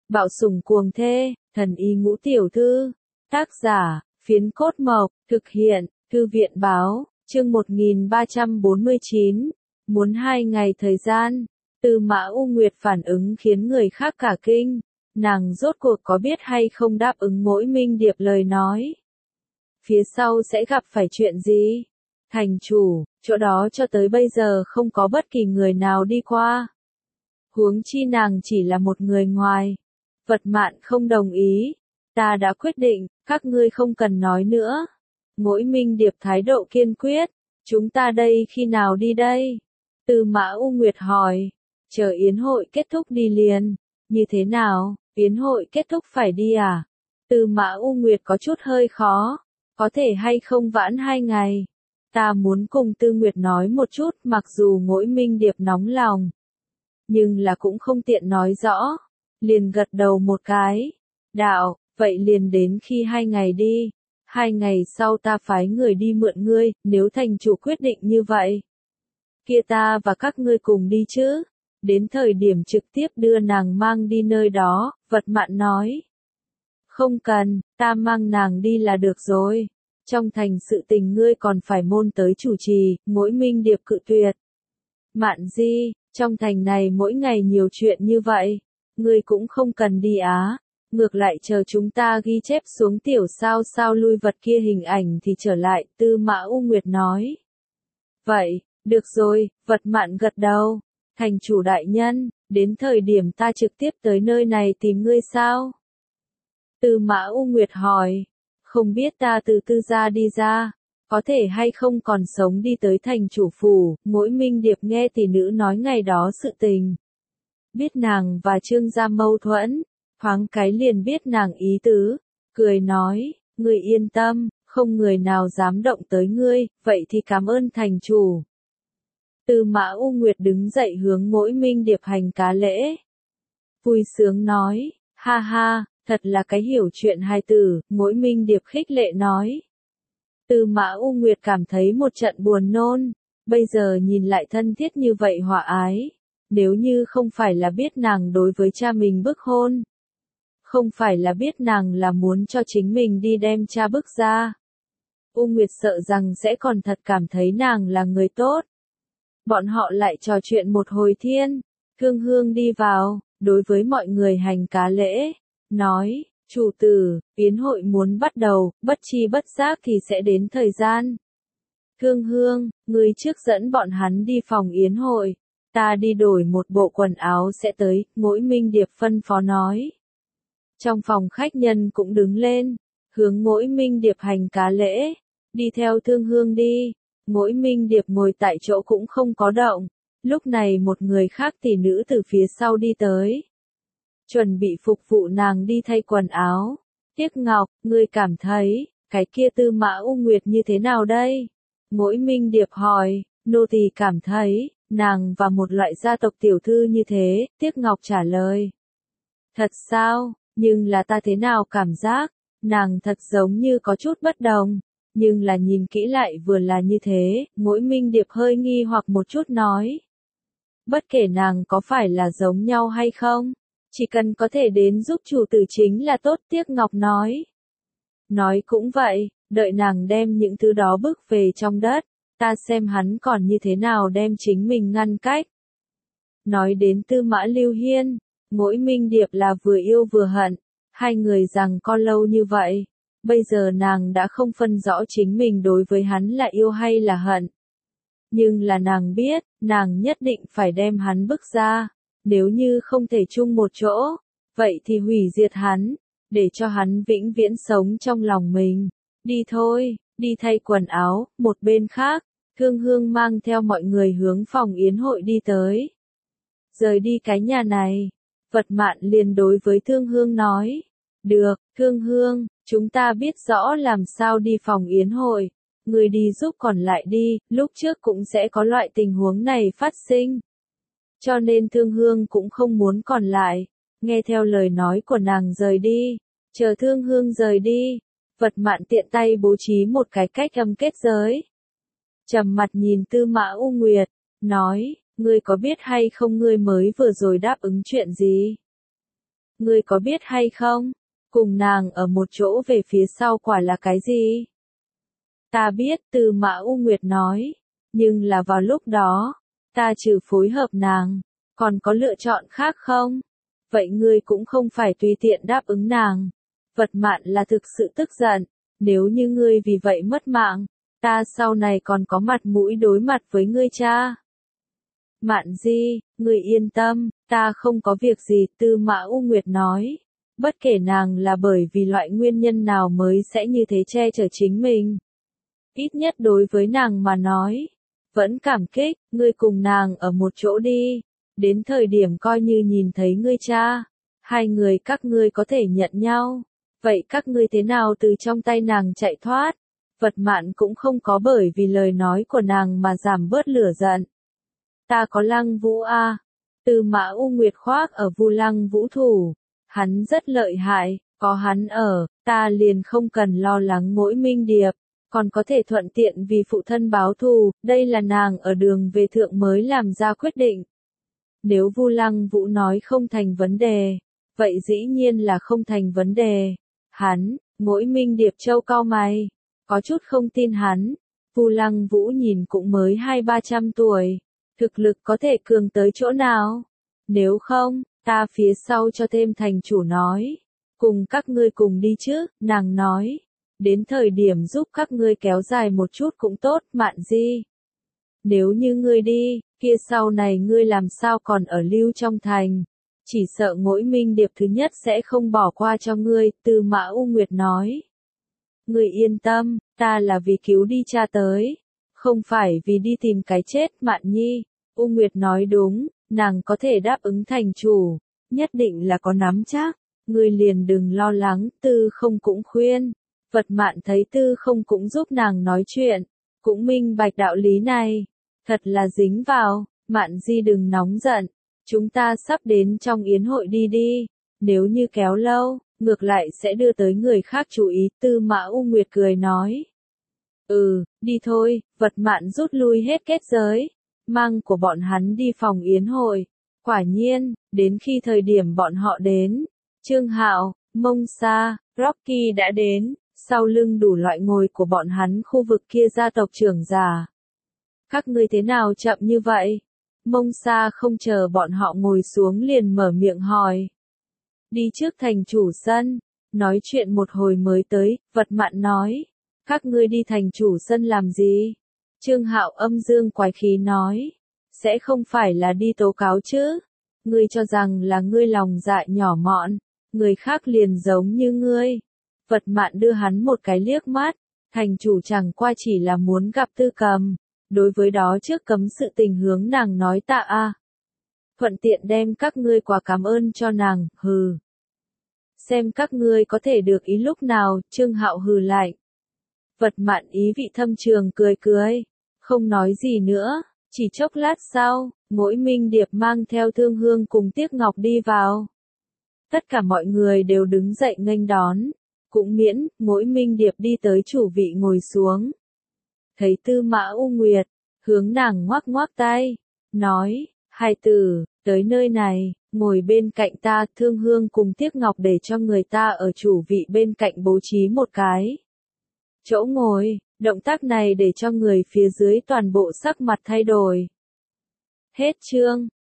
Bạo sủng cuồng thê, thần y ngũ tiểu thư. Tác giả, Phiến Cốt Mộc, thực hiện, Thư viện báo, chương 1349. Muốn 2 ngày thời gian. Tư Mã U Nguyệt phản ứng khiến người khác cả kinh. Nàng rốt cuộc có biết hay không đáp ứng Mỗi Minh Điệp lời nói. Phía sau sẽ gặp phải chuyện gì? Thành chủ, chỗ đó cho tới bây giờ không có bất kỳ người nào đi qua. Huống chi nàng chỉ là một người ngoài. Vật Mạn không đồng ý. Ta đã quyết định, các ngươi không cần nói nữa. Mỗi Minh Điệp thái độ kiên quyết. Chúng ta đây khi nào đi đây? Tư Mã U Nguyệt hỏi. Chờ yến hội kết thúc đi liền. Như thế nào, yến hội kết thúc phải đi à? Tư Mã U Nguyệt có chút hơi khó. Có thể hay không vãn 2 ngày? Ta muốn cùng Tư Nguyệt nói một chút, mặc dù Mỗi Minh Điệp nóng lòng. Nhưng là cũng không tiện nói rõ. Liền gật đầu một cái. Đạo, vậy liền đến khi 2 ngày đi. 2 ngày sau ta phái người đi mượn ngươi, nếu thành chủ quyết định như vậy. Kia ta và các ngươi cùng đi chứ. Đến thời điểm trực tiếp đưa nàng mang đi nơi đó, Vật Mạn nói. Không cần, ta mang nàng đi là được rồi. Trong thành sự tình ngươi còn phải môn tới chủ trì, Mỗi Minh Điệp cự tuyệt. Mạn Di, trong thành này mỗi ngày nhiều chuyện như vậy. Ngươi cũng không cần đi á. Ngược lại chờ chúng ta ghi chép xuống tiểu sao lui vật kia hình ảnh thì trở lại, Tư Mã U Nguyệt nói. Vậy, được rồi, Vật Mạn gật đầu. Thành chủ đại nhân, đến thời điểm ta trực tiếp tới nơi này tìm ngươi sao? Tư Mã U Nguyệt hỏi. Không biết ta từ Tư gia đi ra, có thể hay không còn sống đi tới thành chủ phủ. Mỗi Minh Điệp nghe tỷ nữ nói ngày đó sự tình. Biết nàng và Trương gia mâu thuẫn, thoáng cái liền biết nàng ý tứ, cười nói, ngươi yên tâm, không người nào dám động tới ngươi, vậy thì cảm ơn thành chủ. Tư Mã U Nguyệt đứng dậy hướng Mỗi Minh Điệp hành cá lễ. Vui sướng nói, ha ha, thật là cái hiểu chuyện hài tử, Mỗi Minh Điệp khích lệ nói. Tư Mã U Nguyệt cảm thấy một trận buồn nôn, bây giờ nhìn lại thân thiết như vậy hòa ái. Nếu như không phải là biết nàng đối với cha mình bức hôn. Không phải là biết nàng là muốn cho chính mình đi đem cha bức ra. U Nguyệt sợ rằng sẽ còn thật cảm thấy nàng là người tốt. Bọn họ lại trò chuyện một hồi thiên. Thương Hương đi vào, đối với mọi người hành cá lễ. Nói, chủ tử, yến hội muốn bắt đầu, bất chi bất giác thì sẽ đến thời gian. Thương Hương, ngươi trước dẫn bọn hắn đi phòng yến hội. Ta đi đổi một bộ quần áo sẽ tới, Mỗi Minh Điệp phân phó nói. Trong phòng khách nhân cũng đứng lên, hướng Mỗi Minh Điệp hành cá lễ, đi theo Thương Hương đi. Mỗi Minh Điệp ngồi tại chỗ cũng không có động. Lúc này một người khác tỷ nữ từ phía sau đi tới. Chuẩn bị phục vụ nàng đi thay quần áo. Tiếc Ngọc, ngươi cảm thấy, cái kia Tư Mã U Nguyệt như thế nào đây? Mỗi Minh Điệp hỏi, nô tỳ cảm thấy, nàng và một loại gia tộc tiểu thư như thế, Tiếc Ngọc trả lời. Thật sao, nhưng là ta thế nào cảm giác, nàng thật giống như có chút bất đồng, nhưng là nhìn kỹ lại vừa là như thế, Mỗi Minh Điệp hơi nghi hoặc một chút nói. Bất kể nàng có phải là giống nhau hay không, chỉ cần có thể đến giúp chủ tử chính là tốt, Tiếc Ngọc nói. Nói cũng vậy, đợi nàng đem những thứ đó bước về trong đất. Ta xem hắn còn như thế nào đem chính mình ngăn cách. Nói đến Tư Mã Lưu Hiên, Mỗi Minh Điệp là vừa yêu vừa hận, hai người giằng co lâu như vậy, bây giờ nàng đã không phân rõ chính mình đối với hắn là yêu hay là hận. Nhưng là nàng biết, nàng nhất định phải đem hắn bức ra, nếu như không thể chung một chỗ, vậy thì hủy diệt hắn, để cho hắn vĩnh viễn sống trong lòng mình. Đi thôi, đi thay quần áo. Một bên khác, Thương Hương mang theo mọi người hướng phòng yến hội đi tới. Rời đi cái nhà này, Vật Mạn liền đối với Thương Hương nói. Được, Thương Hương, chúng ta biết rõ làm sao đi phòng yến hội. Người đi giúp còn lại đi, lúc trước cũng sẽ có loại tình huống này phát sinh. Cho nên Thương Hương cũng không muốn còn lại, nghe theo lời nói của nàng rời đi. Chờ Thương Hương rời đi, Vật Mạn tiện tay bố trí một cái cách âm kết giới. Trầm mặt nhìn Tư Mã U Nguyệt, nói, ngươi có biết hay không ngươi mới vừa rồi đáp ứng chuyện gì? ngươi có biết hay không? Cùng nàng ở một chỗ về phía sau quả là cái gì? Ta biết, Tư Mã U Nguyệt nói. Nhưng là vào lúc đó, ta trừ phối hợp nàng, còn có lựa chọn khác không? Vậy ngươi cũng không phải tùy tiện đáp ứng nàng. Vật Mạn là thực sự tức giận, nếu như ngươi vì vậy mất mạng, ta sau này còn có mặt mũi đối mặt với ngươi cha. Mạn Di, ngươi yên tâm, ta không có việc gì, Tư Mã U Nguyệt nói. Bất kể nàng là bởi vì loại nguyên nhân nào mới sẽ như thế che chở chính mình. Ít nhất đối với nàng mà nói, vẫn cảm kích, ngươi cùng nàng ở một chỗ đi. Đến thời điểm coi như nhìn thấy ngươi cha, hai người các ngươi có thể nhận nhau. Vậy các ngươi thế nào từ trong tay nàng chạy thoát? Vật Mạn cũng không có bởi vì lời nói của nàng mà giảm bớt lửa giận. Ta có Lăng Vũ a. Tư Mã U Nguyệt khoác ở Vu Lăng Vũ thủ. Hắn rất lợi hại, có hắn ở, ta liền không cần lo lắng Mỗi Minh Điệp, còn có thể thuận tiện vì phụ thân báo thù, đây là nàng ở đường về thượng mới làm ra quyết định. Nếu Vu Lăng Vũ nói không thành vấn đề, vậy dĩ nhiên là không thành vấn đề. Hắn, Mỗi Minh Điệp Châu cau mày, có chút không tin hắn. Vu Lăng Vũ nhìn cũng mới 200-300 tuổi, thực lực có thể cường tới chỗ nào? Nếu không, ta phía sau cho thêm thành chủ nói, cùng các ngươi cùng đi chứ, nàng nói. Đến thời điểm giúp các ngươi kéo dài một chút cũng tốt, Mạn Di. Nếu như ngươi đi, kia sau này ngươi làm sao còn ở lưu trong thành. Chỉ sợ Mỗi Minh Điệp thứ nhất sẽ không bỏ qua cho ngươi, Tư Mã U Nguyệt nói. Ngươi yên tâm, ta là vì cứu đi cha tới, không phải vì đi tìm cái chết, Mạn Nhi. U Nguyệt nói đúng, nàng có thể đáp ứng thành chủ, nhất định là có nắm chắc, ngươi liền đừng lo lắng, Tư Không cũng khuyên. Vật Mạn thấy Tư Không cũng giúp nàng nói chuyện, cũng minh bạch đạo lý này, thật là dính vào. Mạn Di đừng nóng giận, chúng ta sắp đến trong yến hội đi đi, nếu như kéo lâu, ngược lại sẽ đưa tới người khác chú ý, Tư Mã U Nguyệt cười nói. Đi thôi, Vật Mạn rút lui hết kết giới, mang của bọn hắn đi phòng yến hội. Quả nhiên, đến khi thời điểm bọn họ đến, Trương Hạo, Mông Sa, Rocky đã đến, sau lưng đủ loại ngồi của bọn hắn khu vực kia gia tộc trưởng già. Các ngươi thế nào chậm như vậy? Mông Sa không chờ bọn họ ngồi xuống liền mở miệng hỏi. Đi trước thành chủ sân, nói chuyện một hồi mới tới, Vật Mạn nói. Các ngươi đi thành chủ sân làm gì? Trương Hạo âm dương quái khí nói. Sẽ không phải là đi tố cáo chứ? Ngươi cho rằng là ngươi lòng dạ nhỏ mọn, người khác liền giống như ngươi. Vật Mạn đưa hắn một cái liếc mắt, thành chủ chẳng qua chỉ là muốn gặp Tư Cầm, đối với đó trước cấm sự tình hướng nàng nói tạ a. Thuận tiện đem các ngươi quà cảm ơn cho nàng, hừ. Xem các ngươi có thể được ý lúc nào, Trương Hạo hừ lại. Vật Mạn ý vị thâm trường cười cười, không nói gì nữa, chỉ chốc lát sau, Mỗi Minh Điệp mang theo Thương Hương cùng Tiếc Ngọc đi vào. Tất cả mọi người đều đứng dậy nghênh đón, cũng miễn, Mỗi Minh Điệp đi tới chủ vị ngồi xuống. Thấy Tư Mã U Nguyệt, hướng nàng ngoắc ngoắc tay, nói, hai tử, tới nơi này, ngồi bên cạnh ta, Thương Hương cùng Tiếc Ngọc để cho người ta ở chủ vị bên cạnh bố trí một cái chỗ ngồi, động tác này để cho người phía dưới toàn bộ sắc mặt thay đổi. Hết chương.